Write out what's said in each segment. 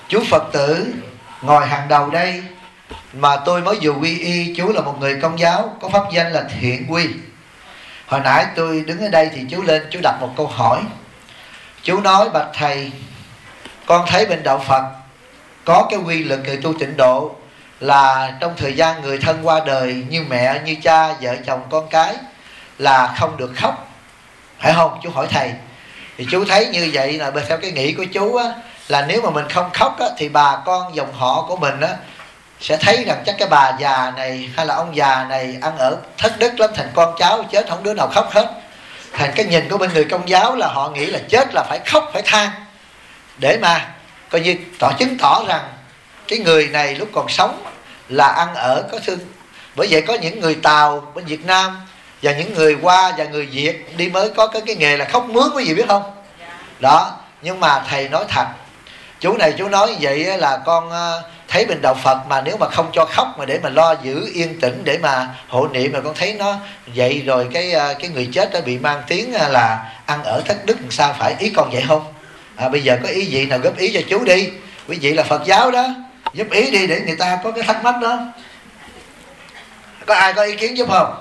Chú Phật tử ngồi hàng đầu đây mà tôi mới vừa quy y, chú là một người Công giáo có pháp danh là Thiện Quy. Hồi nãy tôi đứng ở đây thì chú lên, chú đặt một câu hỏi. Chú nói: bạch thầy, con thấy bên đạo Phật có cái quy luật người tu tịnh độ là trong thời gian người thân qua đời, như mẹ, như cha, vợ chồng, con cái, là không được khóc, phải không? Chú hỏi thầy. Thì chú thấy như vậy là theo cái nghĩ của chú á, là nếu mà mình không khóc á, thì bà con dòng họ của mình á sẽ thấy rằng chắc cái bà già này hay là ông già này ăn ở thất đức lắm, thành con cháu chết không đứa nào khóc hết. Thành cái nhìn của bên người Công giáo là họ nghĩ là chết là phải khóc, phải than, để mà coi như chứng tỏ rằng cái người này lúc còn sống là ăn ở có thương. Bởi vậy có những người Tàu bên Việt Nam và những người Hoa và người Việt đi mới có cái nghề là khóc mướn, quý vị biết không? Đó. Nhưng mà thầy nói thật, chú này chú nói như vậy là con thấy bên đạo Phật mà nếu mà không cho khóc mà để mà lo giữ yên tĩnh để mà hộ niệm, mà con thấy nó vậy rồi cái người chết đã bị mang tiếng là ăn ở thất đức, làm sao phải? Ý con vậy không? Bây giờ có ý gì nào góp ý cho chú đi, quý vị là Phật giáo đó, giúp ý đi để người ta có cái thắc mắc đó. Có ai có ý kiến giúp không?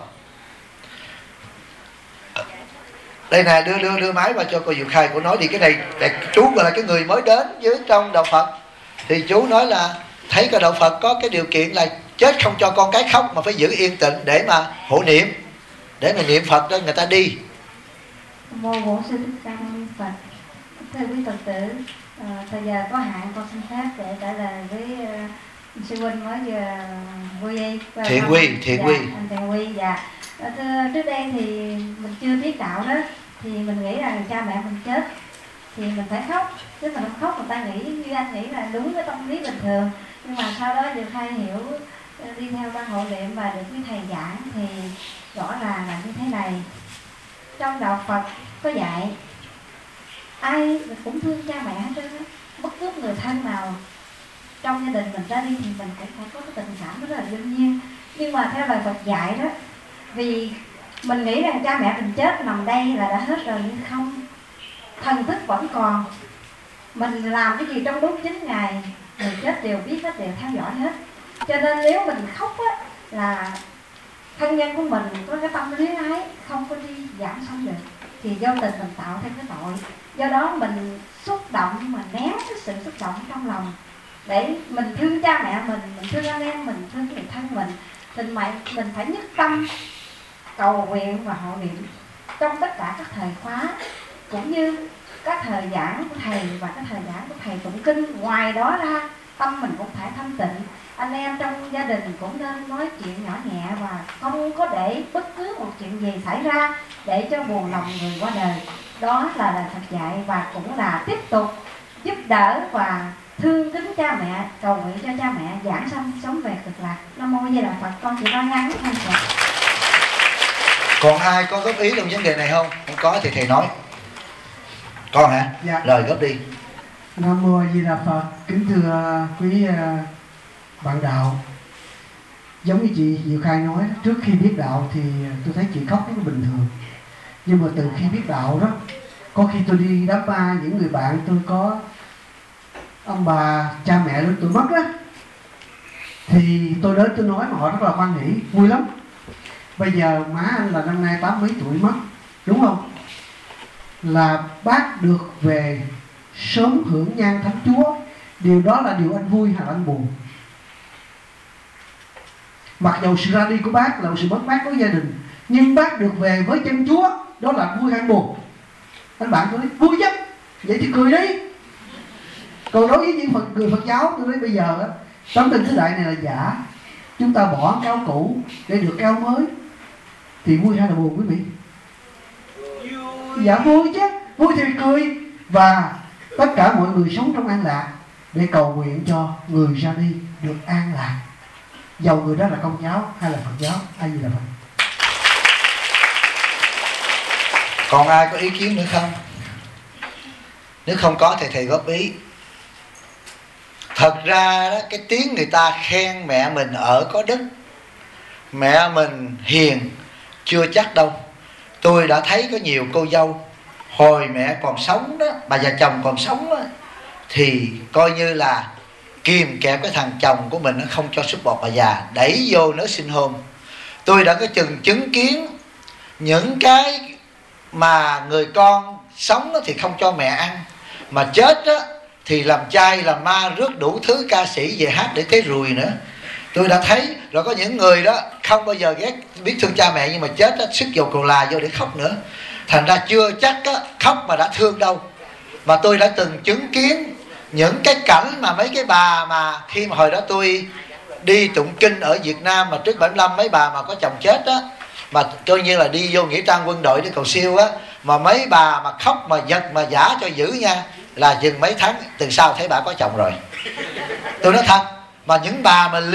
Đây nè, đưa máy vào cho cô Diệu Khai, cô nói đi. Cái này chú gọi là cái người mới đến với trong đạo Phật, thì chú nói là thấy cái đạo Phật có cái điều kiện là chết không cho con cái khóc, mà phải giữ yên tĩnh để mà hộ niệm, để mà niệm Phật cho người ta đi. Mô Bổn Sư Thích Ca Mâu Ni Phật. Thưa quý Phật tử, thời giờ có hạn, con xin phép để trả lời với sư huynh mới vừa quy y. Thiện Quy. Thiện Quy, dạ. Trước đây thì mình chưa biết đạo đó, thì mình nghĩ rằng cha mẹ mình chết thì mình phải khóc, chứ mình không khóc người ta nghĩ như anh nghĩ là đúng với tâm lý bình thường. Nhưng mà sau đó được khai hiểu, đi theo ban hộ niệm và được quý thầy giảng thì rõ ràng là như thế này. Trong đạo Phật có dạy ai cũng thương cha mẹ hết trơn á, bất cứ người thân nào trong gia đình mình ra đi thì mình cũng phải có cái tình cảm rất là đương nhiên. Nhưng mà theo lời Phật dạy đó, vì mình nghĩ rằng cha mẹ mình chết nằm đây là đã hết rồi, nhưng không, thần thức vẫn còn. Mình làm cái gì trong đúng 9 ngày, người chết đều biết hết, đều theo dõi hết. Cho nên nếu mình khóc á, là thân nhân của mình có cái tâm luyến ái không có đi giảm xong được, thì vô tình mình tạo thêm cái tội. Do đó mình xúc động, mà nén cái sự xúc động trong lòng, để mình thương cha mẹ mình thương anh em mình, thương người thân mình phải nhất tâm cầu nguyện và hộ niệm trong tất cả các thời khóa, cũng như các thời giảng của thầy và các thời giảng của thầy tụng kinh. Ngoài đó ra, tâm mình cũng phải thanh tịnh. Anh em trong gia đình cũng nên nói chuyện nhỏ nhẹ và không có để bất cứ một chuyện gì xảy ra để cho buồn lòng người qua đời. Đó là lời Phật dạy, và cũng là tiếp tục giúp đỡ và thương kính cha mẹ, cầu nguyện cho cha mẹ giảng sanh sống về cực lạc. Nam mô Di Đà Phật. Con chỉ nói ngắn thôi Phật. Còn ai có góp ý trong vấn đề này không? Không có thì thầy nói. Con hả? Dạ. Lời góp đi. Nam mô Di Đà Phật. Kính thưa quý bạn đạo, giống như chị Diệu Khai nói, trước khi biết đạo thì tôi thấy chị khóc rất là bình thường. Nhưng mà từ khi biết đạo đó, có khi tôi đi đám ma, những người bạn tôi có ông bà, cha mẹ lúc tôi mất á, thì tôi đến tôi nói mà họ rất là hoan hỉ, vui lắm. Bây giờ má anh là năm nay 80 mấy tuổi mất, đúng không? Là bác được về sớm hưởng nhan Thánh Chúa. Điều đó là điều anh vui hay là anh buồn? Mặc dù sự ra đi của bác là một sự mất mát của gia đình, nhưng bác được về với chân Chúa, đó là vui hay buồn? Anh bạn tôi nói vui chứ, vậy thì cười đi. Còn đối với những người Phật giáo, tôi nói bây giờ á, tấm tình thời đại này là giả. Chúng ta bỏ cái áo cũ để được cái áo mới, thì vui hay là buồn quý vị? Dạ vui chứ, vui thì cười. Và tất cả mọi người sống trong an lạc, để cầu nguyện cho người ra đi được an lạc, dầu người đó là Công giáo hay là Phật giáo. Ai gì là Phật. Còn ai có ý kiến nữa không? Nếu không có thì thầy góp ý. Thật ra đó, cái tiếng người ta khen mẹ mình ở có đức, mẹ mình hiền, chưa chắc đâu. Tôi đã thấy có nhiều cô dâu hồi mẹ còn sống đó, bà già chồng còn sống đó, thì coi như là kìm kẹp cái thằng chồng của mình, nó không cho sút bọt bà già, đẩy vô nớ sinh hôn. Tôi đã có chứng kiến những cái mà người con sống thì không cho mẹ ăn, mà chết đó thì làm chay làm ma, rước đủ thứ ca sĩ về hát để thế rùi nữa. Tôi đã thấy rồi, có những người đó không bao giờ ghét, biết thương cha mẹ, nhưng mà chết đó sức dầu cù là vô để khóc nữa. Thành ra chưa chắc đó, khóc mà đã thương đâu. Mà tôi đã từng chứng kiến những cái cảnh mà mấy cái bà mà khi mà hồi đó tôi đi tụng kinh ở Việt Nam mà trước 75, mấy bà mà có chồng chết á, mà coi như là đi vô nghĩa trang quân đội để cầu siêu á, mà mấy bà mà khóc mà giật mà giả cho dữ nha, là chừng mấy tháng từ sau thấy bà có chồng rồi. Tôi nói thật. Mà những bà mà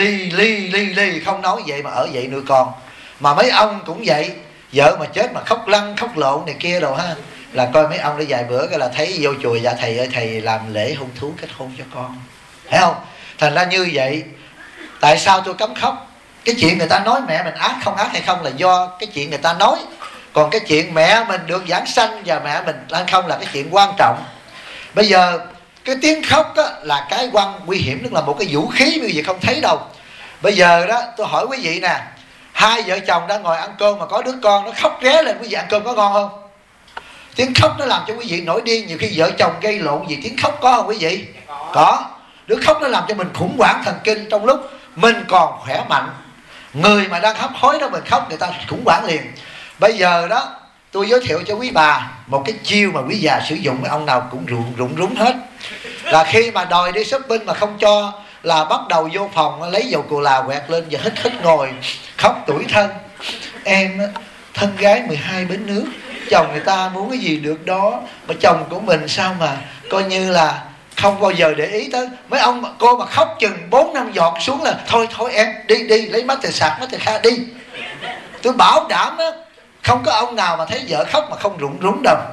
ly không nói vậy mà ở vậy nuôi con. Mà mấy ông cũng vậy, vợ mà chết mà khóc lăn khóc lộn này kia đồ ha, là coi mấy ông để vài bữa cái là thấy vô chùa, dạ thầy ơi thầy làm lễ hôn thú kết hôn cho con, thấy không? Thành ra như vậy, tại sao tôi cấm khóc? Cái chuyện người ta nói mẹ mình ác không ác hay không là do cái chuyện người ta nói. Còn cái chuyện mẹ mình được giảng sanh và mẹ mình ăn không là cái chuyện quan trọng. Bây giờ cái tiếng khóc đó là cái nguy hiểm, tức là một cái vũ khí quý vị không thấy đâu. Bây giờ đó tôi hỏi quý vị nè, hai vợ chồng đang ngồi ăn cơm mà có đứa con nó khóc ré lên, quý vị ăn cơm có ngon không? Tiếng khóc nó làm cho quý vị nổi điên. Nhiều khi vợ chồng gây lộn gì tiếng khóc có không quý vị? Có. Đứa khóc nó làm cho mình khủng hoảng thần kinh trong lúc mình còn khỏe mạnh. Người mà đang hấp hối đó mình khóc, người ta khủng hoảng liền. Bây giờ đó tôi giới thiệu cho quý bà một cái chiêu mà quý già sử dụng, ông nào cũng rụng rúng hết. Là khi mà đòi đi shopping mà không cho, là bắt đầu vô phòng lấy dầu cù là quẹt lên và hít ngồi khóc tủi thân. Em thân gái 12 bến nước, chồng người ta muốn cái gì được đó, mà chồng của mình sao mà coi như là không bao giờ để ý tới. Mấy ông cô mà khóc chừng 4-5 giọt xuống là thôi em đi lấy mắt từ sạc mắt từ kha đi. Tôi bảo đảm á, không có ông nào mà thấy vợ khóc mà không rụng rúng đâu.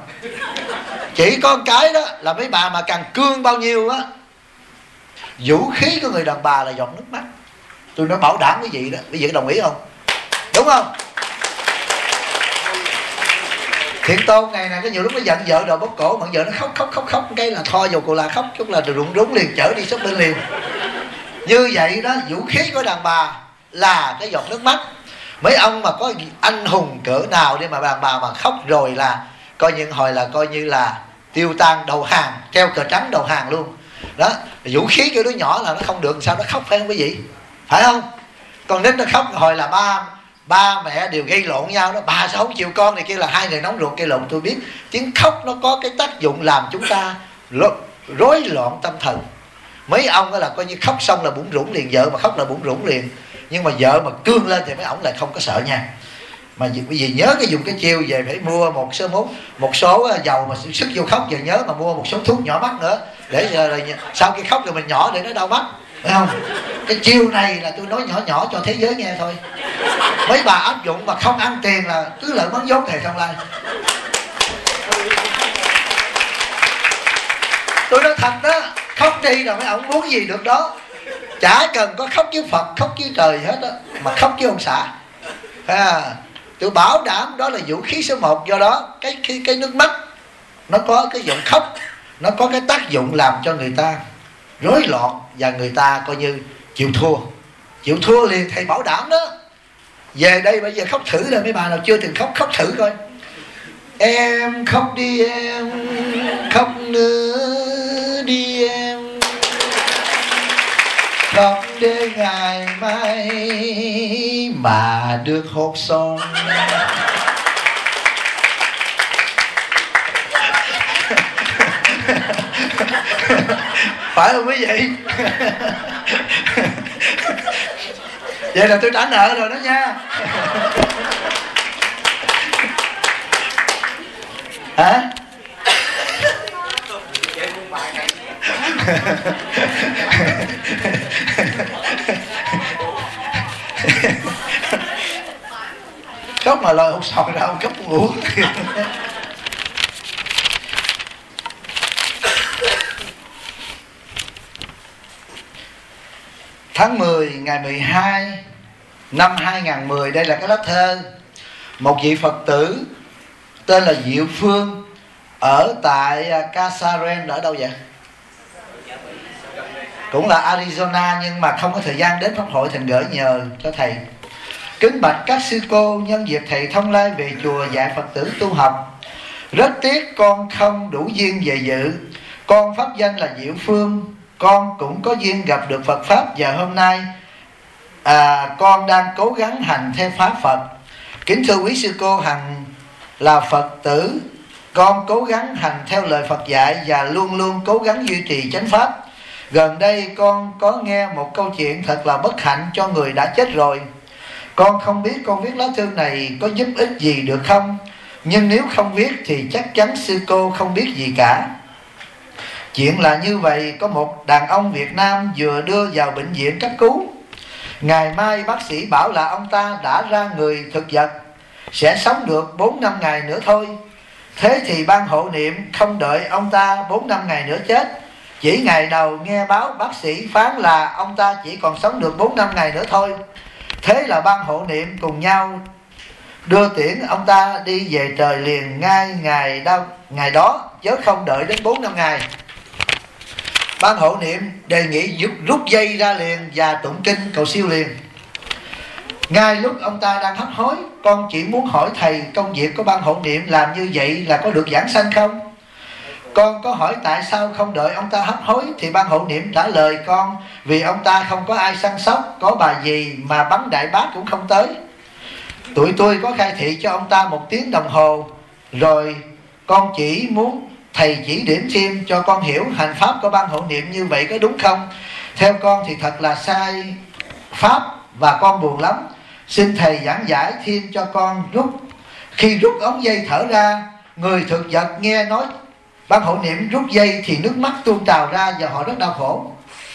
Chỉ có một cái đó là mấy bà mà càng cương bao nhiêu á, vũ khí của người đàn bà là giọt nước mắt. Tôi nói bảo đảm cái gì đó, quý vị có đồng ý không? Đúng không? Thiện Tôn ngày này có nhiều lúc nó giận vợ đòi bóp cổ, mà vợ nó khóc cái là tho dầu cù là khóc chút là rụng rúng liền, chở đi shopping liền. Như vậy đó, vũ khí của đàn bà là cái giọt nước mắt. Mấy ông mà có anh hùng cỡ nào để mà đàn bà mà khóc rồi là coi như hồi là coi như là tiêu tan đầu hàng, treo cờ trắng đầu hàng luôn. Đó, vũ khí của đứa nhỏ là nó không được, sao nó khóc, phải không quý vị? Phải không? Còn nếu nó khóc hồi là ba mẹ đều gây lộn nhau đó, bà sao không chịu con này kia, là hai người nóng ruột gây lộn. Tôi biết tiếng khóc nó có cái tác dụng làm chúng ta rối loạn tâm thần. Mấy ông đó là coi như khóc xong là bủn rủn liền, vợ mà khóc là bủn rủn liền. Nhưng mà vợ mà cương lên thì mấy ông lại không có sợ nha. Mà bởi vì nhớ cái dùng cái chiêu về phải mua một số dầu mà sức vô khóc, giờ nhớ mà mua một số thuốc nhỏ mắt nữa, để giờ sau khi khóc rồi mình nhỏ để nó đau mắt, phải không? Cái chiêu này là tôi nói nhỏ cho thế giới nghe thôi. Mấy bà áp dụng mà không ăn tiền là cứ lợi mất vốn thầy trong lai. Tôi nói thật đó, khóc đi rồi mấy ông muốn cái gì được đó. Chả cần có khóc với Phật, khóc với trời hết á, mà khóc với ông xã. Tôi bảo đảm đó là vũ khí số 1. Do đó cái nước mắt nó có cái giọng khóc, nó có cái tác dụng làm cho người ta rối loạn, và người ta coi như chịu thua liền, thầy bảo đảm đó. Về đây bây giờ khóc thử rồi, mấy bà nào chưa từng khóc thử coi. Em khóc đi em, khóc nữa đi em, khóc để ngày mai mà được hột son. Phải không quý vị? Vậy là tôi trả nợ rồi đó nha. Hả? Khóc mà lời hột sòn ra, không khóc ngủ. Tháng 10 ngày 12 năm 2010, đây là cái lá thơ một vị Phật tử tên là Diệu Phương ở tại Kasaren, ở đâu vậy? cũng là Arizona, nhưng mà không có thời gian đến pháp hội thành gửi nhờ cho thầy. Kính bạch các sư cô, nhân dịp thầy thông lai về chùa dạy Phật tử tu học, rất tiếc con không đủ duyên về dự. Con pháp danh là Diệu Phương, con cũng có duyên gặp được Phật pháp, và hôm nay con đang cố gắng hành theo pháp Phật. Kính thưa quý sư cô, hằng là Phật tử, con cố gắng hành theo lời Phật dạy và luôn luôn cố gắng duy trì chánh pháp. Gần đây con có nghe một câu chuyện thật là bất hạnh cho người đã chết rồi. Con không biết con viết lá thư này có giúp ích gì được không, nhưng nếu không viết thì chắc chắn sư cô không biết gì cả. Chuyện là như vậy, có một đàn ông Việt Nam vừa đưa vào bệnh viện cấp cứu. Ngày mai bác sĩ bảo là ông ta đã ra người thực vật, sẽ sống được 4-5 ngày nữa thôi. Thế thì ban hộ niệm không đợi ông ta 4-5 ngày nữa chết. Chỉ ngày đầu nghe báo bác sĩ phán là ông ta chỉ còn sống được 4-5 ngày nữa thôi. Thế là ban hộ niệm cùng nhau đưa tiễn ông ta đi về trời liền ngay ngày đó, chứ không đợi đến 4-5 ngày. Ban hộ niệm đề nghị rút dây ra liền và tụng kinh cầu siêu liền. Ngay lúc ông ta đang hấp hối, con chỉ muốn hỏi thầy công việc của ban hộ niệm làm như vậy là có được giảng sanh không? Con có hỏi tại sao không đợi ông ta hấp hối, thì ban hộ niệm trả lời con vì ông ta không có ai săn sóc, có bà gì mà bắn đại bác cũng không tới. Tụi tôi có khai thị cho ông ta 1 tiếng đồng hồ rồi, con chỉ muốn thầy chỉ điểm thêm cho con hiểu hành pháp của ban hộ niệm như vậy có đúng không? Theo con thì thật là sai pháp và con buồn lắm. Xin thầy giảng giải thêm cho con. Khi rút ống dây thở ra, người thực vật nghe nói ban hộ niệm rút dây thì nước mắt tuôn trào ra và họ rất đau khổ.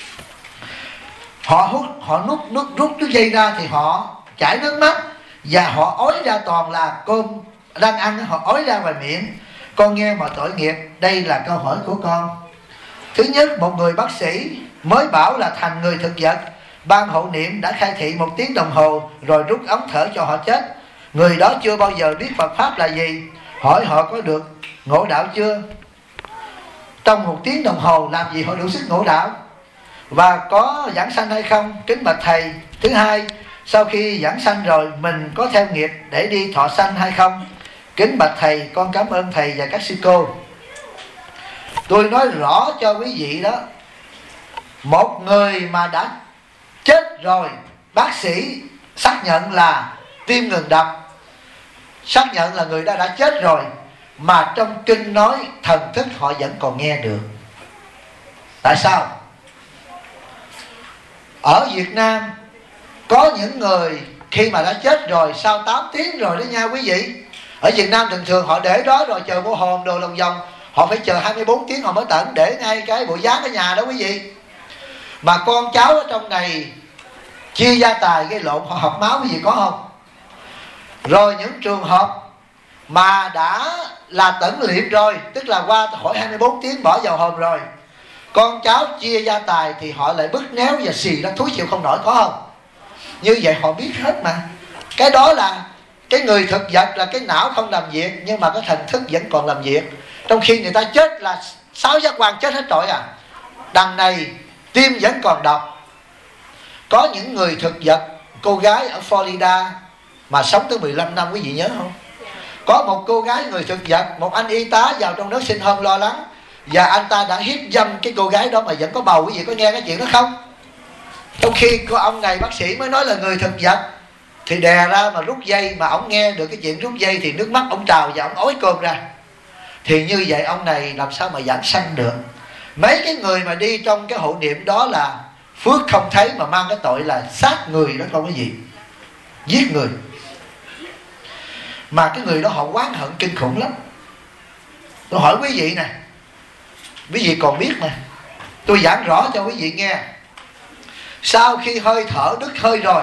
Họ rút dây ra thì họ chảy nước mắt và họ ói ra toàn là cơm đang ăn, họ ói ra ngoài miệng. Con nghe mà tội nghiệp. Đây là câu hỏi của con. Thứ nhất, một người bác sĩ mới bảo là thành người thực vật, ban hộ niệm đã khai thị 1 tiếng đồng hồ rồi rút ống thở cho họ chết. Người đó chưa bao giờ biết Phật pháp là gì. Hỏi họ có được ngộ đạo chưa? Trong 1 tiếng đồng hồ làm gì họ đủ sức ngộ đạo? Và có giảng sanh hay không? Kính bạch thầy. Thứ hai, sau khi giảng sanh rồi mình có theo nghiệp để đi thọ sanh hay không? Kính bạch thầy, con cảm ơn thầy và các sư cô. Tôi nói rõ cho quý vị đó, một người mà đã chết rồi, bác sĩ xác nhận là tim ngừng đập, xác nhận là người đã chết rồi, mà trong kinh nói thần thức họ vẫn còn nghe được. Tại sao? Ở Việt Nam có những người khi mà đã chết rồi, sau 8 tiếng rồi đó nha quý vị. Ở Việt Nam thường thường họ để đó rồi chờ vô hồn đồ lòng vòng, họ phải chờ 24 tiếng họ mới tận, để ngay cái bộ dáng ở nhà đó quý vị. Mà con cháu ở trong này chia gia tài gây lộn, họ học máu quý vị có không? Rồi những trường hợp mà đã là tẩn liệt rồi, tức là qua khỏi 24 tiếng bỏ vào hồn rồi, con cháu chia gia tài thì họ lại bứt néo và xì ra thúi chịu không nổi, có không? Như vậy họ biết hết mà. Cái đó là cái người thực vật là cái não không làm việc, nhưng mà cái thần thức vẫn còn làm việc. Trong khi người ta chết là 6 giác quan chết hết trọi à. Đằng này tim vẫn còn đọc. Có những người thực vật, cô gái ở Florida mà sống tới 15 năm, quý vị nhớ không? Có một cô gái người thực vật, một anh y tá vào trong đó sinh hôm lo lắng, và anh ta đã hiếp dâm cái cô gái đó mà vẫn có bầu. Quý vị có nghe cái chuyện đó không? Trong khi có ông này bác sĩ mới nói là người thực vật, thì đè ra mà rút dây, mà ông nghe được cái chuyện rút dây thì nước mắt ông trào và ông ói cơm ra. Thì như vậy ông này làm sao mà giảng sanh được? Mấy cái người mà đi trong cái hộ niệm đó là phước không thấy, mà mang cái tội là sát người đó không có gì, giết người. Mà cái người đó họ oán hận kinh khủng lắm. Tôi hỏi quý vị nè, quý vị còn biết mà, tôi giảng rõ cho quý vị nghe. Sau khi hơi thở đứt hơi rồi,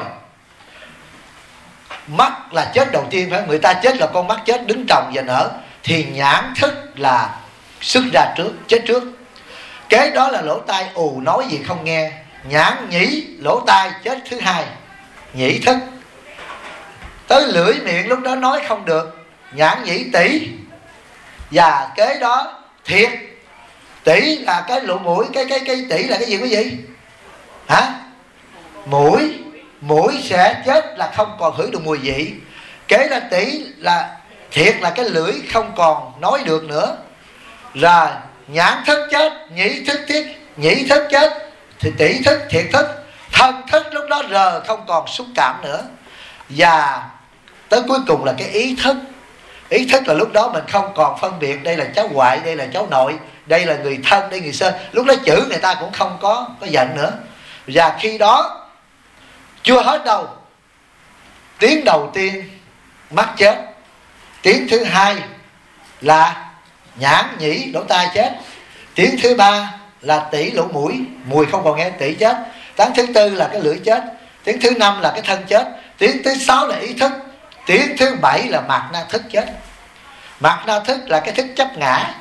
mắt là chết đầu tiên, phải? Người ta chết là con mắt chết đứng trồng và nở, thì nhãn thức là xuất ra trước, chết trước. Kế đó là lỗ tai ù, nói gì không nghe. Nhãn nhĩ lỗ tai chết thứ hai, nhĩ thức. Tới lưỡi miệng lúc đó nói không được, nhãn nhĩ tỷ. Và kế đó thiệt. Tỷ là cái lỗ mũi, cái tỷ là cái gì quý vị? hả? Mũi sẽ chết là không còn hửi được mùi vị. Kế là tỷ là thiệt là cái lưỡi không còn nói được nữa. Rồi nhãn thức chết, nhĩ thức chết, thì tỷ thức, thiệt thức, thân thức lúc đó rờ không còn xúc cảm nữa. Và tới cuối cùng là cái ý thức. Ý thức là lúc đó mình không còn phân biệt đây là cháu ngoại, đây là cháu nội, đây là người thân, đây người sơn. Lúc đó chữ người ta cũng không có giận nữa. Và khi đó chưa hết đâu. Tiếng đầu tiên mắt chết, tiếng thứ hai là nhãn nhĩ lỗ tai chết, tiếng thứ ba là tỷ lỗ mũi, mùi không còn nghe, tỷ chết, tiếng thứ tư là cái lưỡi chết, tiếng thứ năm là cái thân chết, tiếng thứ sáu là ý thức, tiếng thứ bảy là mạt na thức chết. Mạt na thức là cái thức chấp ngã,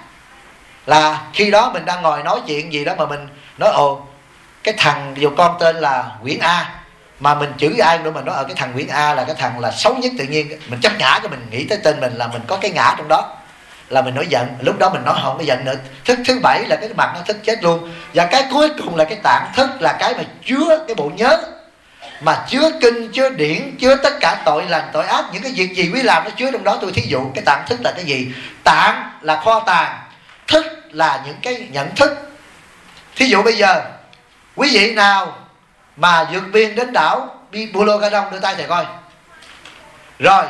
là khi đó mình đang ngồi nói chuyện gì đó mà mình nói ồ cái thằng dù con tên là Nguyễn A, mà mình chửi ai nữa mình nói ở cái thằng Nguyễn A là cái thằng là xấu nhất, tự nhiên mình chấp ngã cái mình nghĩ tới tên mình là mình có cái ngã trong đó, là mình nói giận. Lúc đó mình nói không có giận nữa. Thức thứ bảy là cái mặt nó thức chết luôn. Và cái cuối cùng là cái tạng thức, là cái mà chứa cái bộ nhớ, mà chứa kinh, chứa điển, chứa tất cả tội lành, tội ác, những cái việc gì quý làm nó chứa trong đó. Tôi thí dụ cái tạng thức là cái gì? Tạng là kho tàng, thức là những cái nhận thức. Thí dụ bây giờ quý vị nào mà vượt biên đến đảo Pulo Ca Đông đưa tay thầy coi. Rồi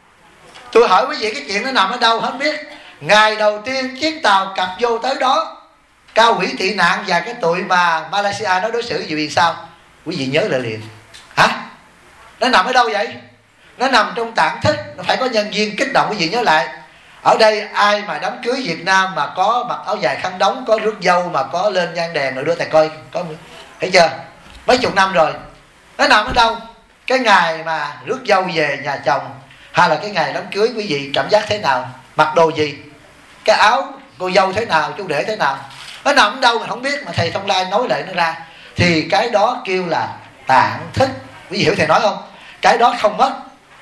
tôi hỏi quý vị cái chuyện nó nằm ở đâu hết biết. Ngày đầu tiên chiếc tàu cập vô tới đó, Cao Quỷ tị nạn và cái tụi mà Malaysia nó đối xử gì vì sao? Quý vị nhớ lại liền. Hả? Nó nằm ở đâu vậy? Nó nằm trong tạng thức. Nó phải có nhân viên kích động quý vị nhớ lại. Ở đây ai mà đám cưới Việt Nam mà có mặc áo dài khăn đóng, có rước dâu mà có lên nhang đèn rồi đưa thầy coi, có thấy chưa? Mấy chục năm rồi. Nó nằm ở đâu? Cái ngày mà rước dâu về nhà chồng, hay là cái ngày đám cưới quý vị cảm giác thế nào? Mặc đồ gì? Cái áo cô dâu thế nào, chú rể thế nào? Nó nằm ở đâu mình không biết, mà thầy Thông Lai nói lại nó ra. Thì cái đó kêu là tạng thức. Quý vị hiểu thầy nói không? Cái đó không mất,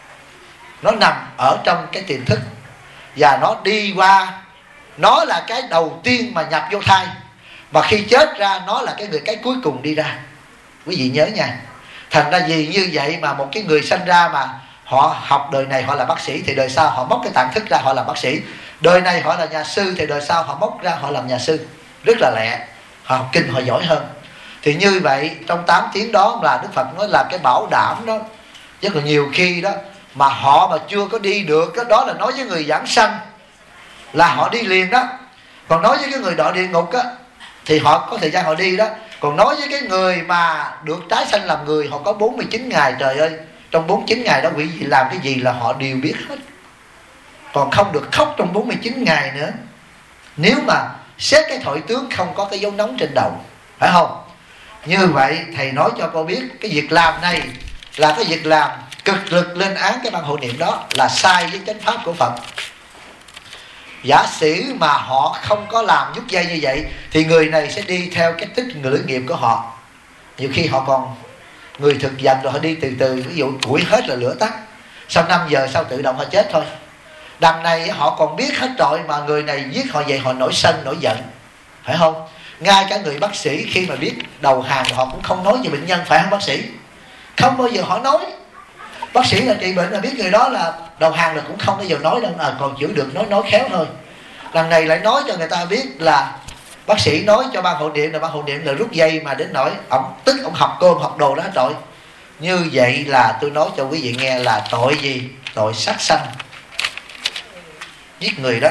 nó nằm ở trong cái tiềm thức. Và nó đi qua, nó là cái đầu tiên mà nhập vô thai, mà khi chết ra nó là cái cuối cùng đi ra. Quý vị nhớ nha. Thành ra vì như vậy mà một cái người sanh ra mà họ học đời này họ là bác sĩ, thì đời sau họ móc cái tạng thức ra họ làm bác sĩ. Đời này họ là nhà sư, thì đời sau họ móc ra họ làm nhà sư. Rất là lẹ. Họ học kinh họ giỏi hơn. Thì như vậy trong 8 tiếng đó là Đức Phật nói là cái bảo đảm đó. Rất là nhiều khi đó mà họ mà chưa có đi được đó, đó là nói với người giảng sanh là họ đi liền đó. Còn nói với cái người đọa địa ngục á thì họ có thời gian họ đi đó. Còn nói với cái người mà được tái sanh làm người, họ có 49 ngày. Trời ơi, trong 49 ngày đó quý vị làm cái gì là họ đều biết hết. Còn không được khóc trong 49 ngày nữa. Nếu mà xét cái thổi tướng không có cái dấu nóng trên đầu, phải không? Như vậy thầy nói cho cô biết cái việc làm này là cái việc làm cực lực lên án cái ban hộ niệm đó, là sai với chánh pháp của Phật. Giả sử mà họ không có làm nhúc dây như vậy thì người này sẽ đi theo cái tích lưỡi nghiệp của họ. Nhiều khi họ còn người thực dần rồi họ đi từ từ. Ví dụ củi hết là lửa tắt, sau 5 giờ sau tự động họ chết thôi. Đằng này họ còn biết hết rồi mà người này giết họ vậy họ nổi sân nổi giận, phải không? Ngay cả người bác sĩ khi mà biết đầu hàng họ cũng không nói về bệnh nhân, phải không bác sĩ? Không bao giờ họ nói. Bác sĩ là trị bệnh là biết người đó là đầu hàng là cũng không bao giờ nói đâu, còn chữa được nói khéo thôi. Lần này lại nói cho người ta biết là bác sĩ nói cho ban hộ niệm là ban hộ niệm là rút dây, mà đến nỗi ông tức ông học cơm học đồ đó hết rồi. Như vậy là tôi nói cho quý vị nghe là tội gì? Tội sát sanh, giết người đó.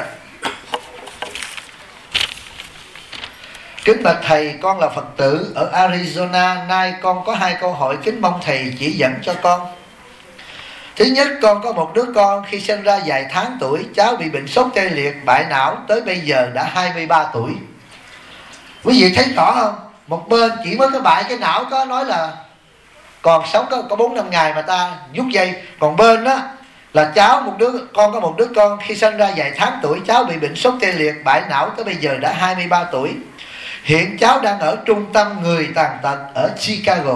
Kính bạch thầy, con là Phật tử ở Arizona. Nay con có 2 câu hỏi kính mong thầy chỉ dẫn cho con. Thứ nhất, con có một đứa con khi sinh ra vài tháng tuổi, cháu bị bệnh sốt tê liệt, bại não, tới bây giờ đã 23 tuổi. Quý vị thấy rõ không? Một bên chỉ mới có bại cái não, có nói là còn sống có 4-5 ngày mà ta rút dây. Còn bên đó là con có một đứa con khi sinh ra vài tháng tuổi, cháu bị bệnh sốt tê liệt, bại não, tới bây giờ đã 23 tuổi. Hiện cháu đang ở trung tâm người tàn tật ở Chicago.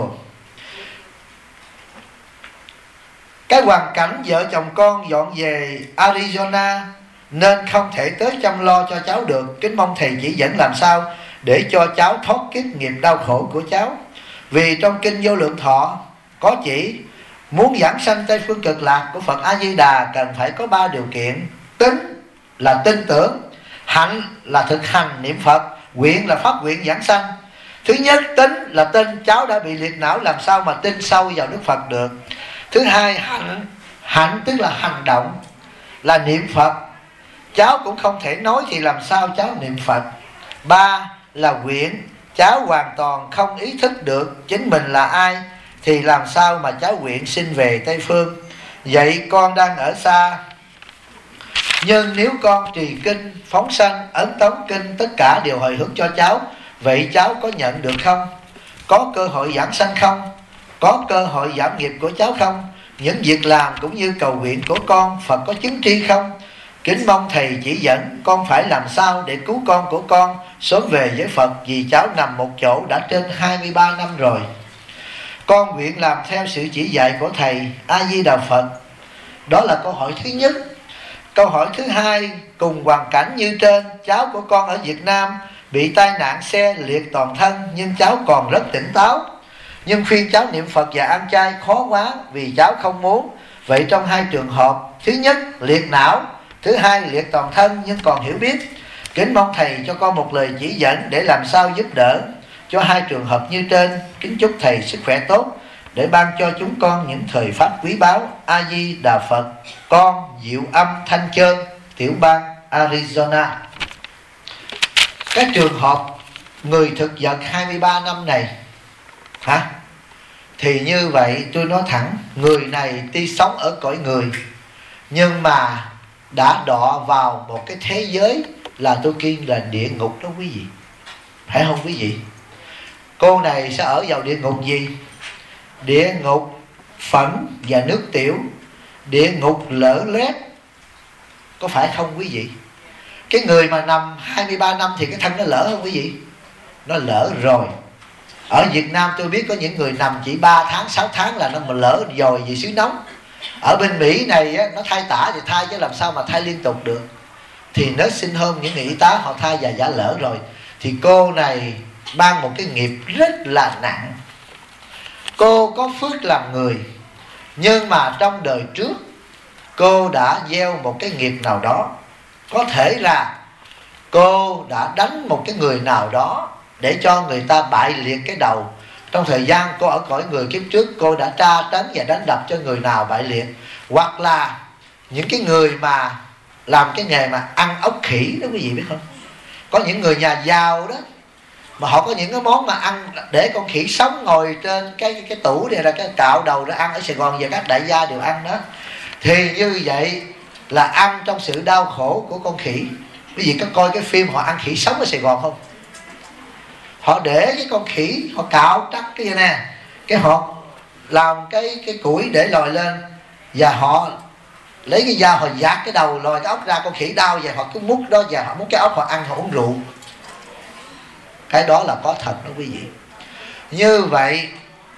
Cái hoàn cảnh vợ chồng con dọn về Arizona nên không thể tới chăm lo cho cháu được. Kính mong thầy chỉ dẫn làm sao để cho cháu thoát kiếp nghiệp đau khổ của cháu. Vì trong kinh Vô Lượng Thọ có chỉ muốn giảng sanh Tây Phương Cực Lạc của Phật A Di Đà cần phải có 3 điều kiện. Tín là tin tưởng, hạnh là thực hành niệm Phật, nguyện là phát nguyện giảng sanh. Thứ nhất, tín là tin cháu đã bị liệt não, làm sao mà tin sâu vào Đức Phật được. Thứ hai, hạnh tức là hành động, là niệm Phật. Cháu cũng không thể nói thì làm sao cháu niệm Phật. 3 là nguyện, cháu hoàn toàn không ý thức được chính mình là ai thì làm sao mà cháu nguyện xin về Tây Phương. Vậy con đang ở xa, nhưng nếu con trì kinh, phóng sanh, ấn tống kinh, tất cả đều hồi hướng cho cháu, vậy cháu có nhận được không? Có cơ hội giảng sanh không? Có cơ hội giảm nghiệp của cháu không? Những việc làm cũng như cầu nguyện của con, Phật có chứng tri không? Kính mong Thầy chỉ dẫn con phải làm sao để cứu con của con sớm về với Phật, vì cháu nằm một chỗ đã trên 23 năm rồi. Con nguyện làm theo sự chỉ dạy của Thầy A Di Đà Phật. Đó là câu hỏi thứ nhất. Câu hỏi thứ hai, cùng hoàn cảnh như trên, cháu của con ở Việt Nam bị tai nạn xe liệt toàn thân, nhưng cháu còn rất tỉnh táo. Nhưng khuyên cháu niệm Phật và ăn chay khó quá vì cháu không muốn. Vậy trong hai trường hợp, thứ nhất liệt não, thứ hai liệt toàn thân nhưng còn hiểu biết, kính mong Thầy cho con một lời chỉ dẫn để làm sao giúp đỡ cho hai trường hợp như trên. Kính chúc Thầy sức khỏe tốt để ban cho chúng con những thời pháp quý báu. A Di Đà Phật. Con Diệu Âm Thanh Chơn, tiểu bang Arizona. Các trường hợp người thực vật 23 năm này thì như vậy tôi nói thẳng, người này tuy sống ở cõi người nhưng mà đã đọa vào một cái thế giới là tôi kiên là địa ngục đó quý vị. Phải không quý vị? Cô này sẽ ở vào địa ngục gì? Địa ngục phẫn và nước tiểu, địa ngục lở lét. Có phải không quý vị? Cái người mà nằm 23 năm thì cái thân nó lỡ không quý vị? Nó lỡ rồi. Ở Việt Nam tôi biết có những người nằm chỉ 3 tháng, 6 tháng là nó mà lỡ dồi vì xứ nóng. Ở bên Mỹ này á, nó thai tả thì thai chứ làm sao mà thai liên tục được. Thì nó sinh hôm những người y tá họ thai và giả lỡ rồi. Thì cô này mang một cái nghiệp rất là nặng. Cô có phước làm người, nhưng mà trong đời trước cô đã gieo một cái nghiệp nào đó. Có thể là cô đã đánh một cái người nào đó để cho người ta bại liệt cái đầu. Trong thời gian cô ở cõi người kiếp trước, cô đã tra tấn và đánh đập cho người nào bại liệt. Hoặc là những cái người mà làm cái nghề mà ăn ốc khỉ đó quý vị biết không? Có những người nhà giàu đó mà họ có những cái món mà ăn để con khỉ sống ngồi trên cái tủ này, là cái cạo đầu ra ăn. Ở Sài Gòn giờ các đại gia đều ăn đó. Thì như vậy là ăn trong sự đau khổ của con khỉ. Quý vị có coi cái phim họ ăn khỉ sống ở Sài Gòn không? Họ để cái con khỉ, họ cạo trắc cái gì nè, cái họ làm cái củi để lòi lên, và họ lấy cái dao họ dạt cái đầu lòi cái ốc ra, con khỉ đau và họ cứ múc đó, và họ múc cái ốc họ ăn, họ uống rượu. Cái đó là có thật đó quý vị. Như vậy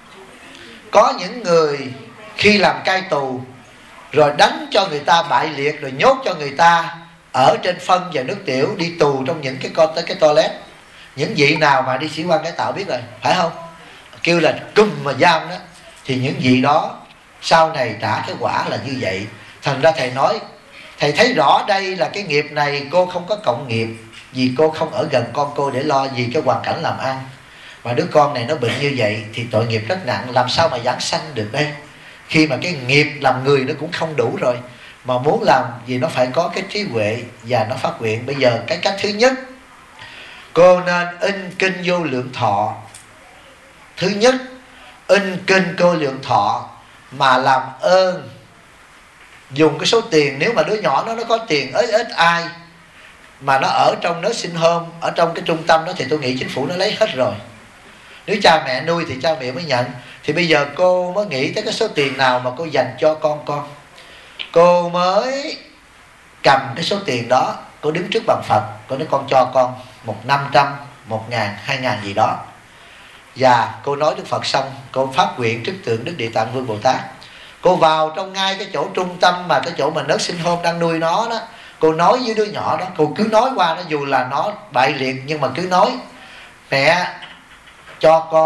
có những người khi làm cai tù rồi đánh cho người ta bại liệt, rồi nhốt cho người ta ở trên phân và nước tiểu, đi tù trong những cái toilet. Những vị nào mà đi sĩ quan cải tạo biết rồi, phải không? Kêu là cùm mà giam đó. Thì những vị đó sau này trả cái quả là như vậy. Thành ra Thầy nói, Thầy thấy rõ đây là cái nghiệp này cô không có cộng nghiệp, vì cô không ở gần con cô để lo vì cái hoàn cảnh làm ăn. Mà đứa con này nó bệnh như vậy thì tội nghiệp rất nặng, làm sao mà giảng sanh được đây? Khi mà cái nghiệp làm người nó cũng không đủ rồi, mà muốn làm gì nó phải có cái trí huệ và nó phát nguyện. Bây giờ cái cách thứ nhất, cô nên in kinh Vô Lượng Thọ. Thứ nhất, in kinh Vô Lượng Thọ mà làm ơn dùng cái số tiền, nếu mà đứa nhỏ nó có tiền ít ai mà nó ở trong nó sinh hôm, ở trong cái trung tâm đó, thì tôi nghĩ chính phủ nó lấy hết rồi. Nếu cha mẹ nuôi thì cha mẹ mới nhận. Thì bây giờ cô mới nghĩ tới cái số tiền nào mà cô dành cho con. Cô mới cầm cái số tiền đó, cô đứng trước bàn Phật, cô nói con cho con 500, 1.000, 2.000 gì đó. Và cô nói Đức Phật xong, cô phát nguyện trước tượng Đức Địa Tạng Vương Bồ Tát. Cô vào trong ngay cái chỗ trung tâm mà cái chỗ mà nớt sinh hôm đang nuôi nó đó. Cô nói với đứa nhỏ đó, cô cứ nói qua nó, dù là nó bại liệt nhưng mà cứ nói: mẹ cho con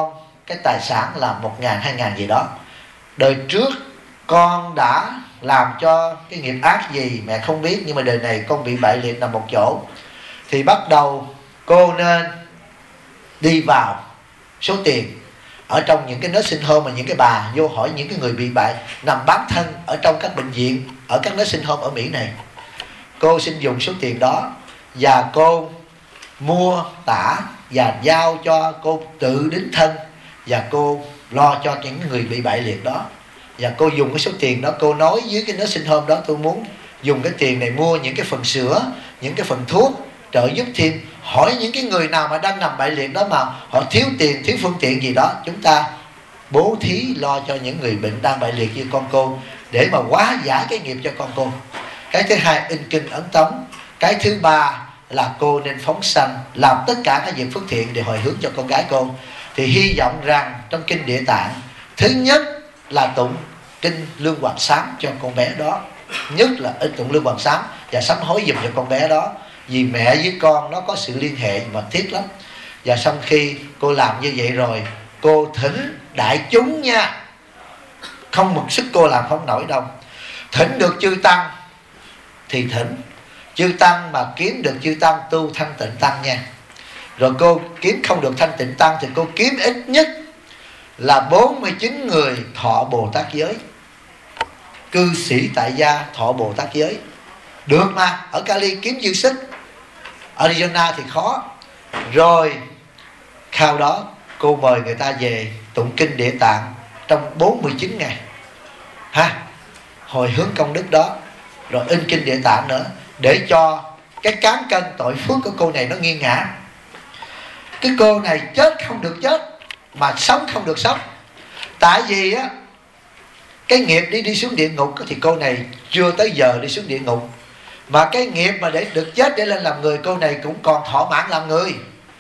cái tài sản là 1.000, 2.000 gì đó. Đời trước con đã làm cho cái nghiệp ác gì mẹ không biết, nhưng mà đời này con bị bại liệt nằm một chỗ, thì bắt đầu cô nên đi vào số tiền ở trong những cái nursing home, mà những cái bà vô hỏi những cái người bị bại nằm bán thân ở trong các bệnh viện, ở các nursing home ở Mỹ này. Cô xin dùng số tiền đó và cô mua tả và giao cho cô tự đính thân, và cô lo cho những người bị bại liệt đó. Và cô dùng cái số tiền đó, cô nói với cái nursing home đó, tôi muốn dùng cái tiền này mua những cái phần sữa, những cái phần thuốc, trợ giúp thêm. Hỏi những cái người nào mà đang nằm bại liệt đó mà họ thiếu tiền, thiếu phương tiện gì đó, chúng ta bố thí lo cho những người bệnh đang bại liệt như con cô, để mà hóa giải cái nghiệp cho con cô. Cái thứ hai, in kinh ấn tống. Cái thứ ba là cô nên phóng sanh, làm tất cả các việc phước thiện để hồi hướng cho con gái cô. Thì hy vọng rằng trong kinh Địa Tạng, thứ nhất là tụng kinh Lương Hoàng Sám cho con bé đó, nhất là in tụng Lương Hoàng Sám và sám hối dùm cho con bé đó, vì mẹ với con nó có sự liên hệ mà thiết lắm. Và sau khi cô làm như vậy rồi, cô thỉnh đại chúng nha, không một sức cô làm không nổi đâu. Thỉnh được chư tăng thì thỉnh, chư tăng mà kiếm được chư tăng tu thanh tịnh tăng nha. Rồi cô kiếm không được thanh tịnh tăng thì cô kiếm ít nhất là 49 người thọ Bồ Tát giới, cư sĩ tại gia thọ Bồ Tát giới. Được mà, ở Cali kiếm dư sức, Arizona thì khó. Rồi sau đó cô mời người ta về tụng kinh Địa Tạng trong 49 ngày ha, hồi hướng công đức đó. Rồi in kinh Địa Tạng nữa, để cho cái cán cân tội phước của cô này nó nghiêng ngã. Cái cô này chết không được chết, mà sống không được sống. Tại vì á, cái nghiệp đi xuống địa ngục thì cô này chưa tới giờ đi xuống địa ngục, mà cái nghiệp mà để được chết để lên làm người, cô này cũng còn thọ mạng làm người.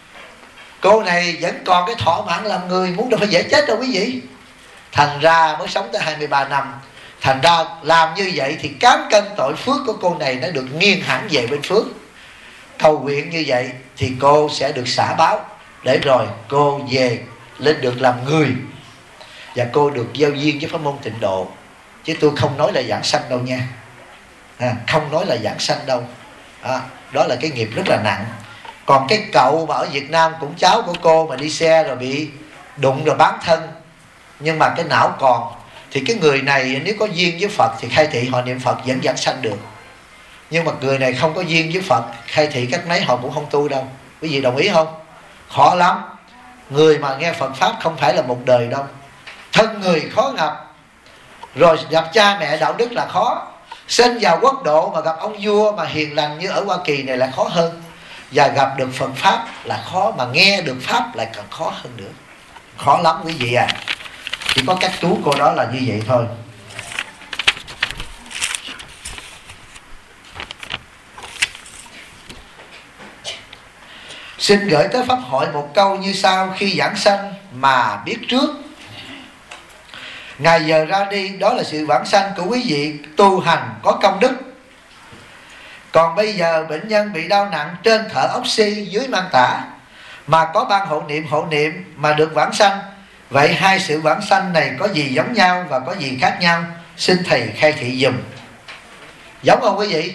Cô này vẫn còn cái thọ mạng làm người, muốn đâu phải dễ chết đâu quý vị. Thành ra mới sống tới 23 năm. Thành ra làm như vậy thì cán cân tội phước của cô này nó được nghiêng hẳn về bên phước. Cầu nguyện như vậy thì cô sẽ được xả báo, để rồi cô về lên được làm người, và cô được giao duyên với pháp môn Tịnh Độ. Chứ tôi không nói là giảng sanh đâu nha, không nói là giảng sanh đâu. Đó là cái nghiệp rất là nặng. Còn cái cậu mà ở Việt Nam cũng cháu của cô mà đi xe rồi bị đụng rồi bán thân, nhưng mà cái não còn, thì cái người này nếu có duyên với Phật thì khai thị họ niệm Phật vẫn giảng sanh được. Nhưng mà người này không có duyên với Phật, khai thị cách mấy họ cũng không tu đâu. Quý vị đồng ý không? Khó lắm. Người mà nghe Phật Pháp không phải là một đời đâu. Thân người khó gặp, rồi gặp cha mẹ đạo đức là khó. Sinh vào quốc độ mà gặp ông vua mà hiền lành như ở Hoa Kỳ này là khó hơn. Và gặp được Phật Pháp là khó, mà nghe được Pháp lại càng khó hơn nữa. Khó lắm quý vị à. Chỉ có cách cứu cô đó là như vậy thôi. Xin gửi tới Pháp hội một câu như sau: khi giảng sanh mà biết trước, ngày giờ ra đi, đó là sự vãng sanh của quý vị tu hành có công đức. Còn bây giờ bệnh nhân bị đau nặng trên thở oxy dưới mang tả, mà có ban hộ niệm mà được vãng sanh. Vậy hai sự vãng sanh này có gì giống nhau và có gì khác nhau? Xin thầy khai thị dùm. Giống không quý vị?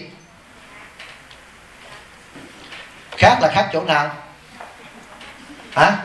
Khác là khác chỗ nào? Hả?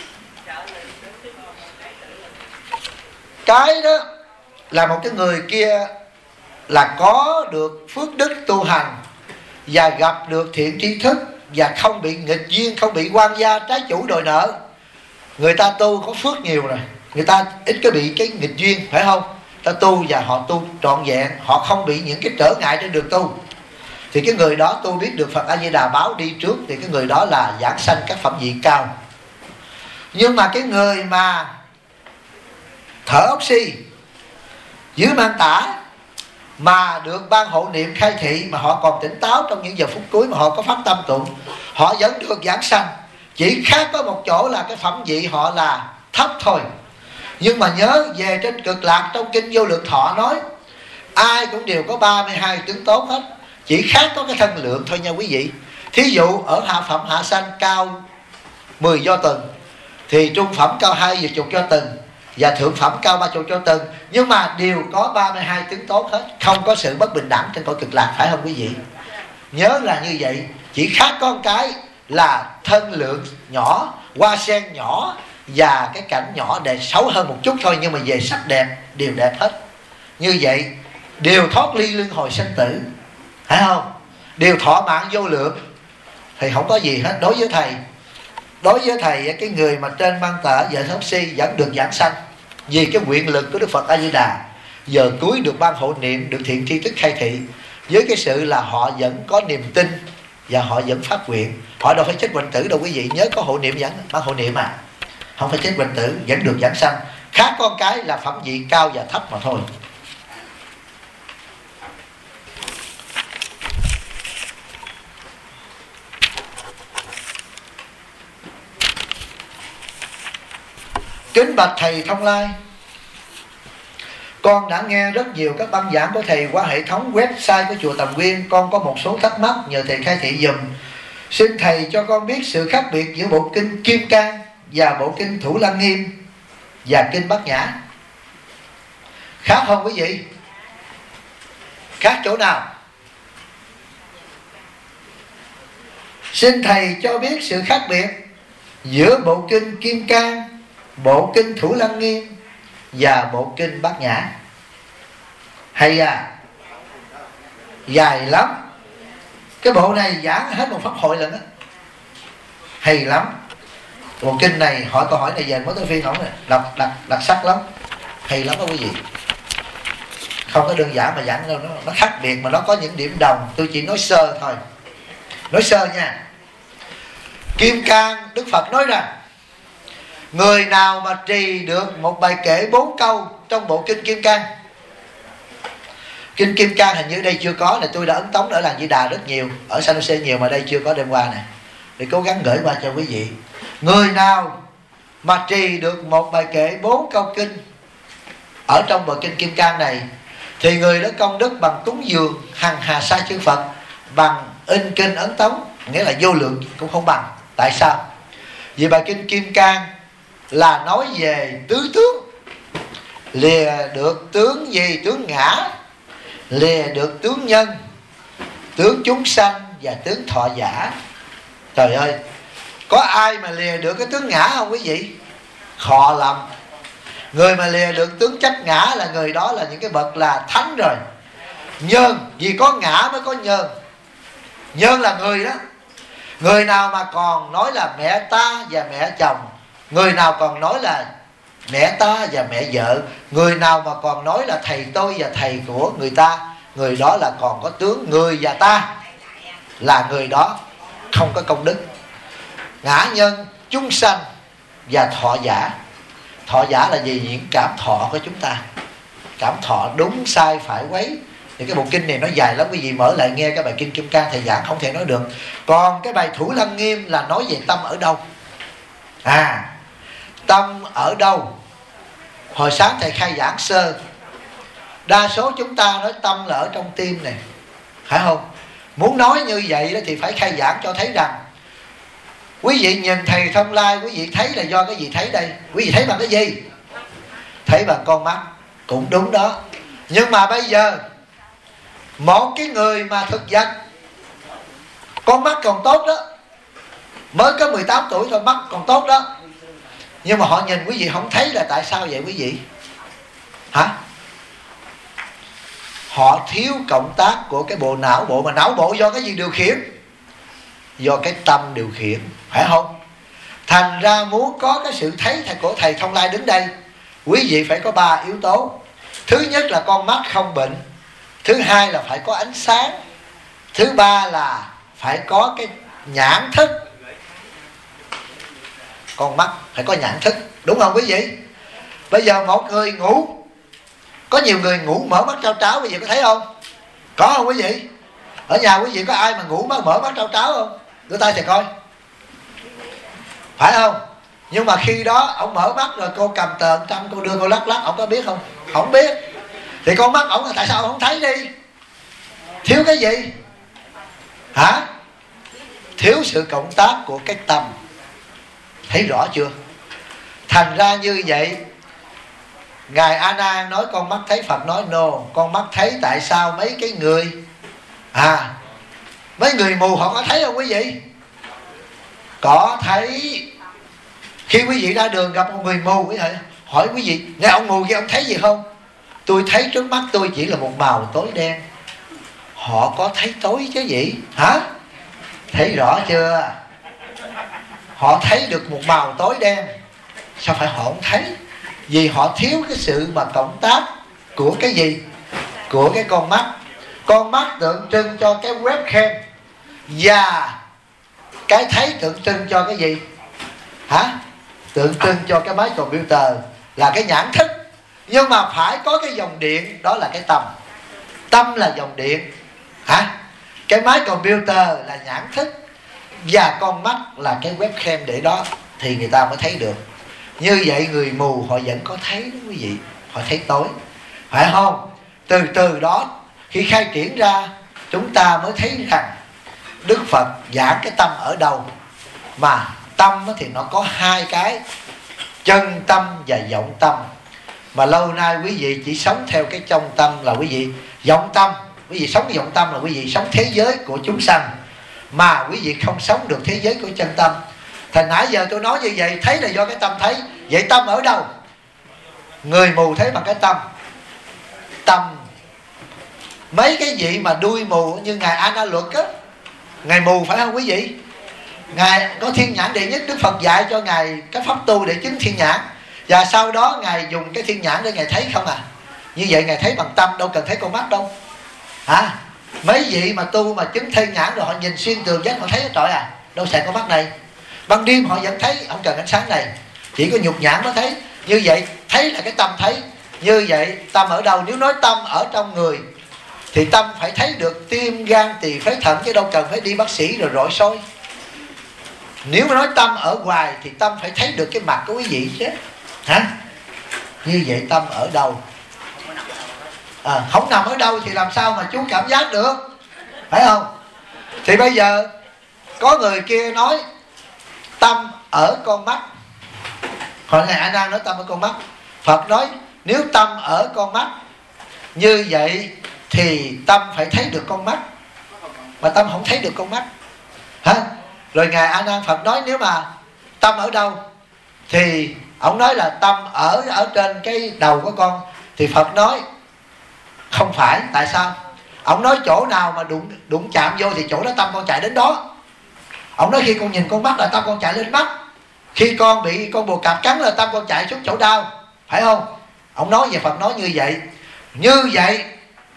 Cái đó là một cái người kia là có được phước đức tu hành và gặp được thiện tri thức, và không bị nghịch duyên, không bị quan gia trái chủ đòi nợ. Người ta tu có phước nhiều rồi, người ta ít có bị cái nghịch duyên, phải không? Ta tu và họ tu trọn vẹn, họ không bị những cái trở ngại trên đường tu, thì cái người đó tu biết được Phật A Di Đà báo đi trước, thì cái người đó là giảng sanh các phẩm vị cao. Nhưng mà cái người mà thở oxy dưới mang tả mà được ban hộ niệm khai thị, mà họ còn tỉnh táo trong những giờ phút cuối, mà họ có pháp tâm tụng, họ vẫn được giảng sanh. Chỉ khác có một chỗ là cái phẩm vị họ là thấp thôi. Nhưng mà nhớ về trên Cực Lạc, trong kinh Vô Lượng Thọ nói ai cũng đều có 32 tướng tốt hết, chỉ khác có cái thân lượng thôi nha quý vị. Thí dụ ở hạ phẩm hạ sanh cao 10 do tuần thì trung phẩm cao 20 cho từng và thượng phẩm cao 30 cho từng, nhưng mà đều có 32 tướng tốt hết, không có sự bất bình đẳng trên cõi cực lạc, phải không quý vị? Nhớ là như vậy. Chỉ khác có một cái là thân lượng nhỏ, hoa sen nhỏ và cái cảnh nhỏ để xấu hơn một chút thôi, nhưng mà về sắc đẹp đều đẹp hết. Như vậy đều thoát ly luân hồi sinh tử, phải không? Đều thọ mạng vô lượng, thì không có gì hết. Đối với thầy, cái người mà trên băng tờ vợ thống si vẫn được giảng sanh vì cái nguyện lực của Đức Phật A Di Đà. Giờ cuối được ban hộ niệm, được thiện tri thức khai thị, với cái sự là họ vẫn có niềm tin và họ vẫn phát nguyện. Họ đâu phải chết bệnh tử đâu quý vị. Nhớ có hộ niệm vẫn ban hộ niệm mà, không phải chết bệnh tử, vẫn được giảng sanh. Khác con cái là phẩm vị cao và thấp mà thôi. Kính bạch thầy Thông Lai, con đã nghe rất nhiều các băng giảng của thầy qua hệ thống website của chùa Tầm Nguyên. Con có một số thắc mắc nhờ thầy khai thị dùm. Xin thầy cho con biết sự khác biệt giữa bộ kinh Kim Cang và bộ kinh Thủ Lăng Nghiêm và kinh Bát Nhã. Khác không quý vị? Khác chỗ nào? Xin thầy cho biết sự khác biệt giữa bộ kinh Kim Cang, bộ kinh Thủ Lăng Nghiêm và bộ kinh Bát Nhã. Hay à? Dài lắm. Cái bộ này giảng hết một pháp hội lần á. Hay lắm. Bộ kinh này hỏi câu hỏi này về mới tới phiên ổng này, đặc sắc lắm. Hay lắm đó quý vị. Không có đơn giản mà giảng đâu, nó khác biệt mà nó có những điểm đồng. Tôi chỉ nói sơ thôi. Nói sơ nha. Kim Cang, Đức Phật nói rằng người nào mà trì được một bài kệ 4 câu trong bộ kinh Kim Cang. Kinh Kim Cang hình như đây chưa có này, tôi đã ấn tống ở làng Di Đà rất nhiều, ở San Jose nhiều mà đây chưa có đem qua này, để cố gắng gửi qua cho quý vị. Người nào mà trì được một bài kệ 4 câu kinh ở trong bộ kinh Kim Cang này thì người đó công đức bằng cúng dường hằng hà sa chư Phật, bằng in kinh ấn tống, nghĩa là vô lượng cũng không bằng. Tại sao? Vì bài kinh Kim Cang là nói về tứ tướng, lìa được tướng gì? Tướng ngã, lìa được tướng nhân, tướng chúng sanh và tướng thọ giả. Trời ơi, có ai mà lìa được cái tướng ngã không quý vị? Khó lắm. Người mà lìa được tướng chấp ngã là người đó là những cái bậc là thánh rồi. Nhân, vì có ngã mới có nhân. Nhân là người đó. Người nào mà còn nói là mẹ ta và mẹ chồng, người nào còn nói là mẹ ta và mẹ vợ, người nào mà còn nói là thầy tôi và thầy của người ta, người đó là còn có tướng người và ta, là người đó không có công đức. Ngã nhân, chúng sanh và thọ giả. Thọ giả là gì? Những cảm thọ của chúng ta, cảm thọ đúng sai phải quấy. Thì cái bộ kinh này nó dài lắm, quý vị mở lại nghe cái bài kinh Kim Cang thầy giảng không thể nói được. Còn cái bài Thủ Lăng Nghiêm là nói về tâm ở đâu. Tâm ở đâu? Hồi sáng thầy khai giảng sơ, đa số chúng ta nói tâm là ở trong tim này, phải không? Muốn nói như vậy đó thì phải khai giảng cho thấy rằng quý vị nhìn thầy Thông Lai, quý vị thấy là do cái gì thấy đây? Quý vị thấy bằng cái gì? Thấy bằng con mắt. Cũng đúng đó. Nhưng mà bây giờ một cái người mà thực vật, con mắt còn tốt đó, mới có 18 tuổi thôi, mắt còn tốt đó, nhưng mà họ nhìn quý vị không thấy là tại sao vậy quý vị? Hả? Họ thiếu cộng tác của cái bộ não bộ. Mà não bộ do cái gì điều khiển? Do cái tâm điều khiển, phải không? Thành ra muốn có cái sự thấy của thầy Thông Lai đứng đây, quý vị phải có 3 yếu tố. Thứ nhất là con mắt không bệnh, thứ hai là phải có ánh sáng, thứ ba là phải có cái nhãn thức. Con mắt phải có nhãn thức, đúng không quý vị? Bây giờ một người ngủ, có nhiều người ngủ mở mắt trao tráo, quý vị có thấy không? Có không quý vị? Ở nhà quý vị có ai mà ngủ mở mắt trao tráo không? Đưa tay thầy coi. Phải không? Nhưng mà khi đó ông mở mắt rồi cô cầm tờ 100 cô đưa cô lắc, ông có biết không? Không biết. Thì con mắt ông là tại sao ông không thấy đi? Thiếu cái gì? Hả? Thiếu sự cộng tác của cái tâm. Thấy rõ chưa? Thành ra như vậy, Ngài A Nan nói con mắt thấy, Phật nói no, con mắt thấy. Tại sao mấy cái người mấy người mù họ có thấy không quý vị? Có thấy. Khi quý vị ra đường gặp một người mù, quý vị hỏi quý vị, nghe ông mù kia ông thấy gì không? Tôi thấy trước mắt tôi chỉ là một màu tối đen. Họ có thấy tối chứ gì? Hả? Thấy rõ chưa? Họ thấy được một màu tối đen. Sao phải họ không thấy? Vì họ thiếu cái sự mà cộng tác của cái gì? Của cái con mắt. Con mắt tượng trưng cho cái webcam, và cái thấy tượng trưng cho cái gì? Hả? Tượng trưng cho cái máy computer, là cái nhãn thức. Nhưng mà phải có cái dòng điện, đó là cái tâm. Tâm là dòng điện. Hả? Cái máy computer là nhãn thức, và con mắt là cái webcam để đó, thì người ta mới thấy được. Như vậy người mù họ vẫn có thấy đó quý vị. Họ thấy tối, phải không? Từ đó khi khai triển ra, chúng ta mới thấy rằng Đức Phật giảng cái tâm ở đâu. Mà tâm thì nó có hai cái, chân tâm và vọng tâm. Mà lâu nay quý vị chỉ sống theo cái trong tâm là quý vị vọng tâm. Quý vị sống vọng tâm là quý vị sống thế giới của chúng sanh, mà quý vị không sống được thế giới của chân tâm. Thành nãy giờ tôi nói như vậy, thấy là do cái tâm thấy. Vậy tâm ở đâu? Người mù thấy bằng cái tâm. Tâm. Mấy cái vị mà đuôi mù như Ngài A Na Luật á, Ngài mù phải không quý vị? Ngài có thiên nhãn đệ nhất. Đức Phật dạy cho Ngài cái pháp tu để chứng thiên nhãn, và sau đó Ngài dùng cái thiên nhãn để Ngài thấy không à. Như vậy Ngài thấy bằng tâm, đâu cần thấy con mắt đâu. Hả? Mấy vị mà tu mà chứng thiên nhãn rồi họ nhìn xuyên tường vách họ thấy trời à, đâu xài con mắt này. Ban đêm họ vẫn thấy, không cần ánh sáng này, chỉ có nhục nhãn mới thấy. Như vậy thấy là cái tâm thấy. Như vậy tâm ở đâu? Nếu nói tâm ở trong người thì tâm phải thấy được tim, gan, tỳ, phế, thận, chứ đâu cần phải đi bác sĩ rồi rọi soi. Nếu mà nói tâm ở ngoài thì tâm phải thấy được cái mặt của quý vị chứ. Hả? Như vậy tâm ở đâu? Không nằm ở đâu thì làm sao mà chú cảm giác được, phải không? Thì bây giờ có người kia nói tâm ở con mắt. Hồi này A Nan nói tâm ở con mắt. Phật nói nếu tâm ở con mắt, như vậy thì tâm phải thấy được con mắt, mà tâm không thấy được con mắt. Hả? Rồi Ngài A Nan Phật nói nếu mà tâm ở đâu, thì ông nói là tâm ở trên cái đầu của con. Thì Phật nói không phải. Tại sao? Ông nói chỗ nào mà đụng chạm vô thì chỗ đó tâm con chạy đến đó. Ông nói khi con nhìn con mắt là tâm con chạy lên mắt, khi con bị con bồ cạp cắn là tâm con chạy xuống chỗ đau, phải không? Ông nói về Phật nói như vậy. Như vậy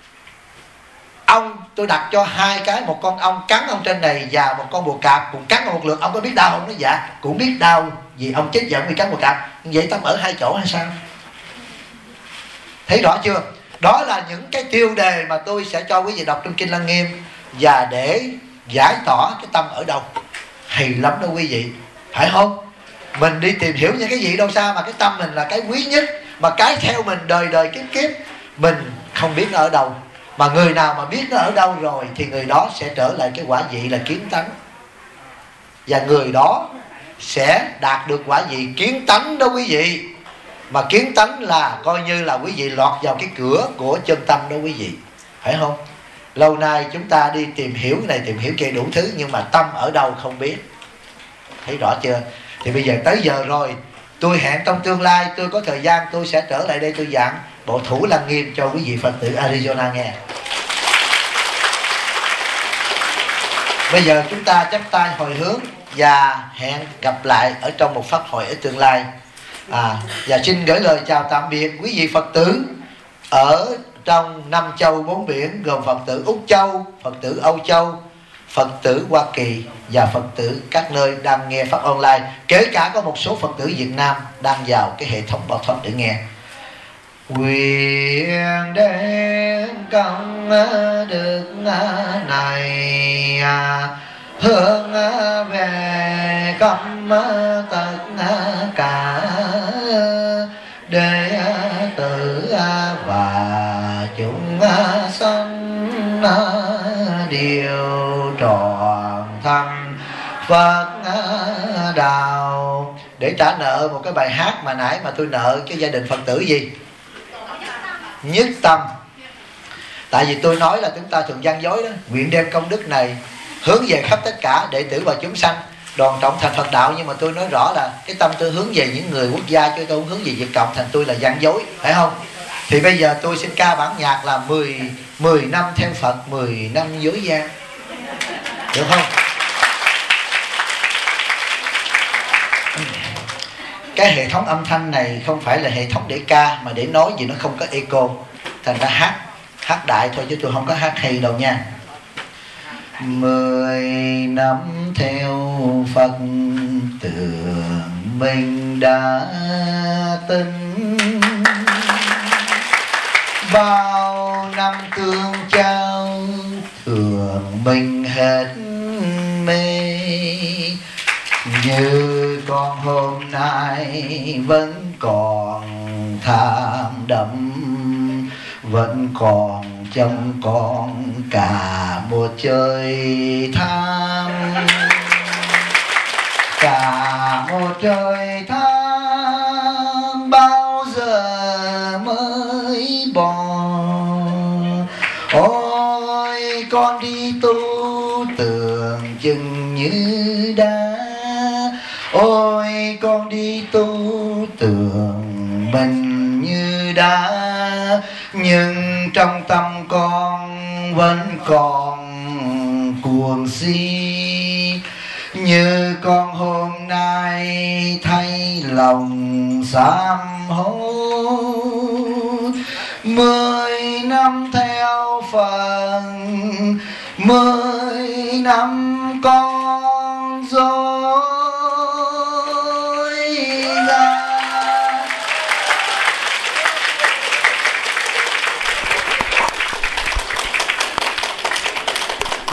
tôi đặt cho hai cái, một con ong cắn ông trên này và một con bồ cạp cùng cắn một lượt, ông có biết đau không? Nói dạ cũng biết đau, vì ông chết giận vì cắn bồ cạp. Vậy tâm ở hai chỗ hay sao? Thấy rõ chưa? Đó là những cái tiêu đề mà tôi sẽ cho quý vị đọc trong Kinh Lăng Nghiêm, và để giải tỏa cái tâm ở đâu. Hay lắm đó quý vị, phải không? Mình đi tìm hiểu những cái gì đâu xa, mà cái tâm mình là cái quý nhất, mà cái theo mình đời đời kiếp kiếp mình không biết nó ở đâu. Mà người nào mà biết nó ở đâu rồi thì người đó sẽ trở lại cái quả vị là kiến tánh, và người đó sẽ đạt được quả vị kiến tánh đó quý vị. Mà kiến tánh là coi như là quý vị lọt vào cái cửa của chân tâm đó quý vị, phải không? Lâu nay chúng ta đi tìm hiểu này tìm hiểu kia đủ thứ, nhưng mà tâm ở đâu không biết. Thấy rõ chưa? Thì bây giờ tới giờ rồi, tôi hẹn trong tương lai tôi có thời gian tôi sẽ trở lại đây tôi giảng bộ Thủ Lăng Nghiêm cho quý vị Phật tử Arizona nghe. Bây giờ chúng ta chắp tay hồi hướng và hẹn gặp lại ở trong một pháp hội ở tương lai. Và xin gửi lời chào tạm biệt quý vị Phật tử ở trong 5 châu 4 biển, gồm Phật tử Úc Châu, Phật tử Âu Châu, Phật tử Hoa Kỳ và Phật tử các nơi đang nghe pháp online. Kể cả có một số Phật tử Việt Nam đang vào cái hệ thống Bảo Thoát để nghe. Nguyện đến công đức này hướng về khắp tất cả đệ tử và chúng sanh đều trọn thành Phật đạo. để trả nợ một cái bài hát mà nãy mà tôi nợ cái gia đình Phật tử gì? Nhất tâm. Tại vì tôi nói là chúng ta thường gian dối đó, nguyện đem công đức này hướng về khắp tất cả đệ tử và chúng sanh, đoàn trọng thành Phật đạo. Nhưng mà tôi nói rõ là cái tâm tôi hướng về những người quốc gia, chứ tôi không hướng về Việt Cộng, thành tôi là gian dối, phải không? Thì bây giờ tôi xin ca bản nhạc là 10 năm theo Phật, 10 năm dối gian, được không? Cái hệ thống âm thanh này không phải là hệ thống để ca, mà để nói vì nó không có echo, thành ra hát đại thôi chứ tôi không có hát hay đâu nha. 10 năm theo Phật tưởng mình đã tin, bao năm tương trao thường mình hết mê. Như con hôm nay vẫn còn tham đắm, vẫn còn trong con cả một trời tham, cả một trời tham bao giờ mới bỏ. Ôi con đi tu tưởng chừng như đá, ôi con đi tu tưởng mình như đá, nhưng trong tâm con vẫn còn cuồng si. Như con hôm nay thay lòng sám hối, 10 năm theo Phật, 10 năm con